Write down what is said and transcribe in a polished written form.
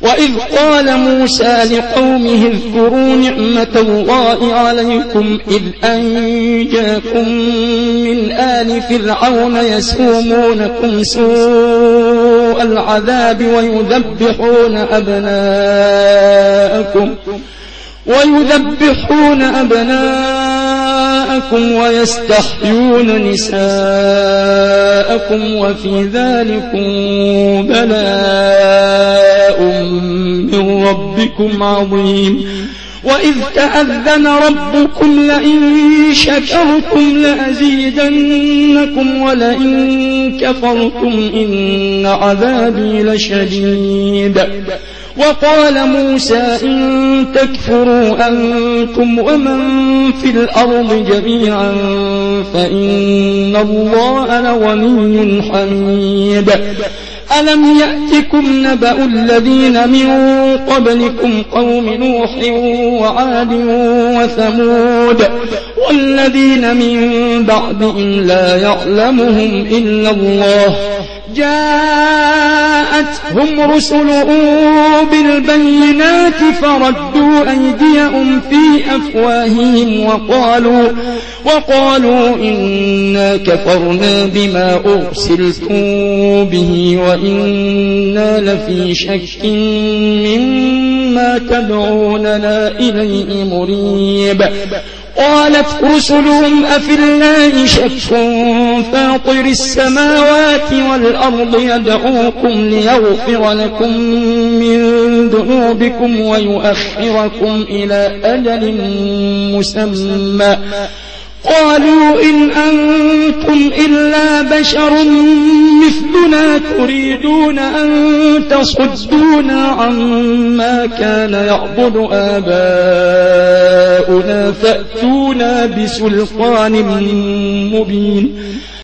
وإذ قال موسى لقومه اذكروا نعمة الله عليكم إذ أنجاكم من آل فرعون يسومونكم سوء العذاب ويذبحون أبناءكم ويستحيون نساءكم وفي ذلكم بلاء من ربكم عظيم وإذ تأذن ربكم لئن شكرتم لأزيدنكم ولئن كفرتم إن عذابي لشديد وقال موسى إن تكفروا أنتم ومن في الأرض جميعا فإن الله لغني حميد ألم يأتكم نبأ الذين من قبلكم قوم نوح وعاد وثمود والذين من بعدهم لا يعلمهم إلا الله جاءتهم رسلهم بالبينات فردوا أيديهم في أفواههم وقالوا إنا كفرنا بما أرسلتم به وإنا لفي شك مما تدعوننا إليه مريب قالت رسلهم أفي الله شك فاطر السماوات والأرض يدعوكم ليغفر لكم من ذنوبكم ويؤخركم إلى أجل مسمى قالوا إن أنتم إلا بشر مثلنا تريدون أن تصدونا عما كان يعبد آباؤنا فأتونا بسلطان مبين